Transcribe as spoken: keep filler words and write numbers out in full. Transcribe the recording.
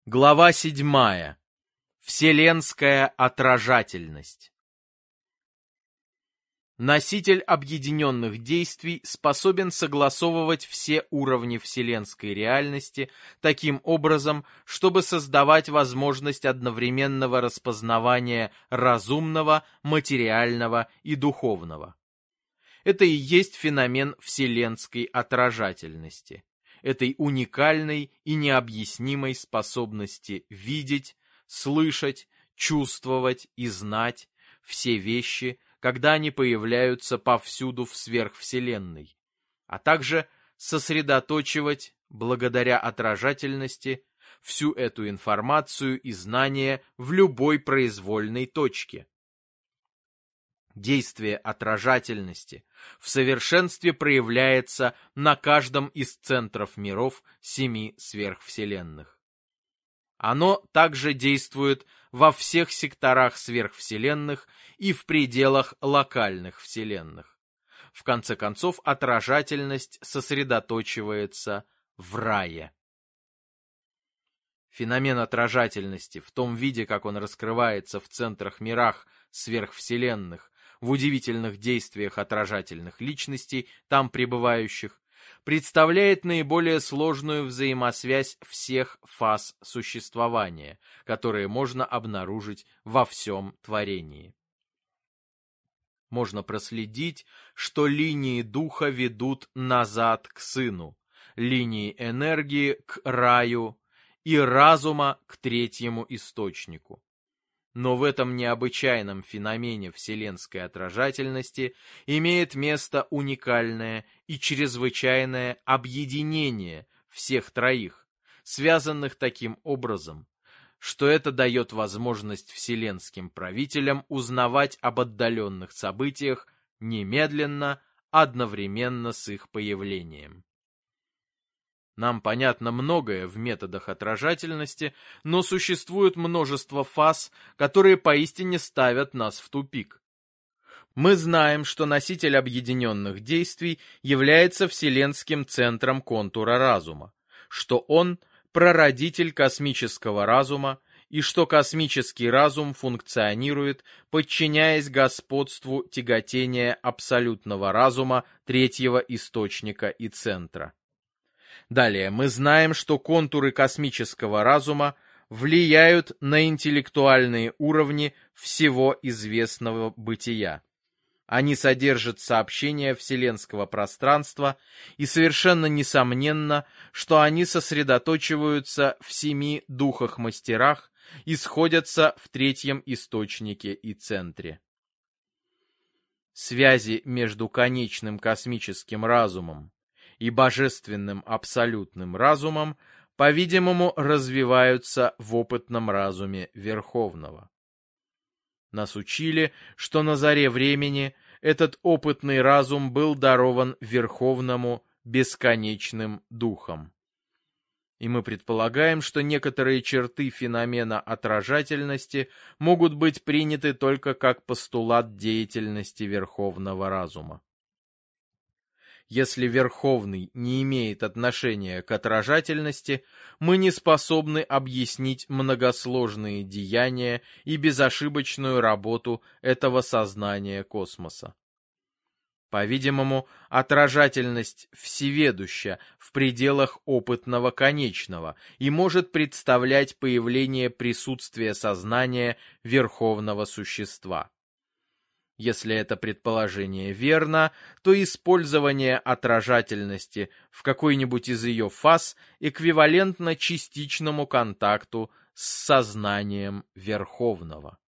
Глава седьмая. Вселенская отражательность. Носитель объединенных действий способен согласовывать все уровни вселенской реальности таким образом, чтобы создавать возможность одновременного распознавания разумного, материального и духовного. Это и есть феномен вселенской отражательности, этой уникальной и необъяснимой способности видеть, слышать, чувствовать и знать все вещи, когда они появляются повсюду в сверхвселенной, а также сосредоточивать, благодаря отражательности, всю эту информацию и знания в любой произвольной точке. Действие отражательности в совершенстве проявляется на каждом из центров миров семи сверхвселенных. Оно также действует во всех секторах сверхвселенных и в пределах локальных вселенных. В конце концов, отражательность сосредоточивается в рае. Феномен отражательности в том виде, как он раскрывается в центрах мирах сверхвселенных, в удивительных действиях отражательных личностей, там пребывающих, представляет наиболее сложную взаимосвязь всех фаз существования, которые можно обнаружить во всем творении. Можно проследить, что линии духа ведут назад к сыну, линии энергии к раю и разума к третьему источнику. Но в этом необычайном феномене вселенской отражательности имеет место уникальное и чрезвычайное объединение всех троих, связанных таким образом, что это дает возможность вселенским правителям узнавать об отдаленных событиях немедленно, одновременно с их появлением. Нам понятно многое в методах отражательности, но существует множество фаз, которые поистине ставят нас в тупик. Мы знаем, что носитель объединенных действий является вселенским центром контура разума, что он – прародитель космического разума и что космический разум функционирует, подчиняясь господству тяготения абсолютного разума третьего источника и центра. Далее, мы знаем, что контуры космического разума влияют на интеллектуальные уровни всего известного бытия. Они содержат сообщения вселенского пространства, и совершенно несомненно, что они сосредоточиваются в семи духах-мастерах и сходятся в третьем источнике и центре. Связи между конечным космическим разумом и божественным абсолютным разумом, по-видимому, развиваются в опытном разуме Верховного. Нас учили, что на заре времени этот опытный разум был дарован Верховному бесконечным Духом. И мы предполагаем, что некоторые черты феномена отражательности могут быть приняты только как постулат деятельности Верховного разума. Если Верховный не имеет отношения к отражательности, мы не способны объяснить многосложные деяния и безошибочную работу этого сознания космоса. По-видимому, отражательность всеведуща в пределах опытного конечного и может представлять появление присутствия сознания Верховного Существа. Если это предположение верно, то использование отражательности в какой-нибудь из ее фаз эквивалентно частичному контакту с сознанием Верховного.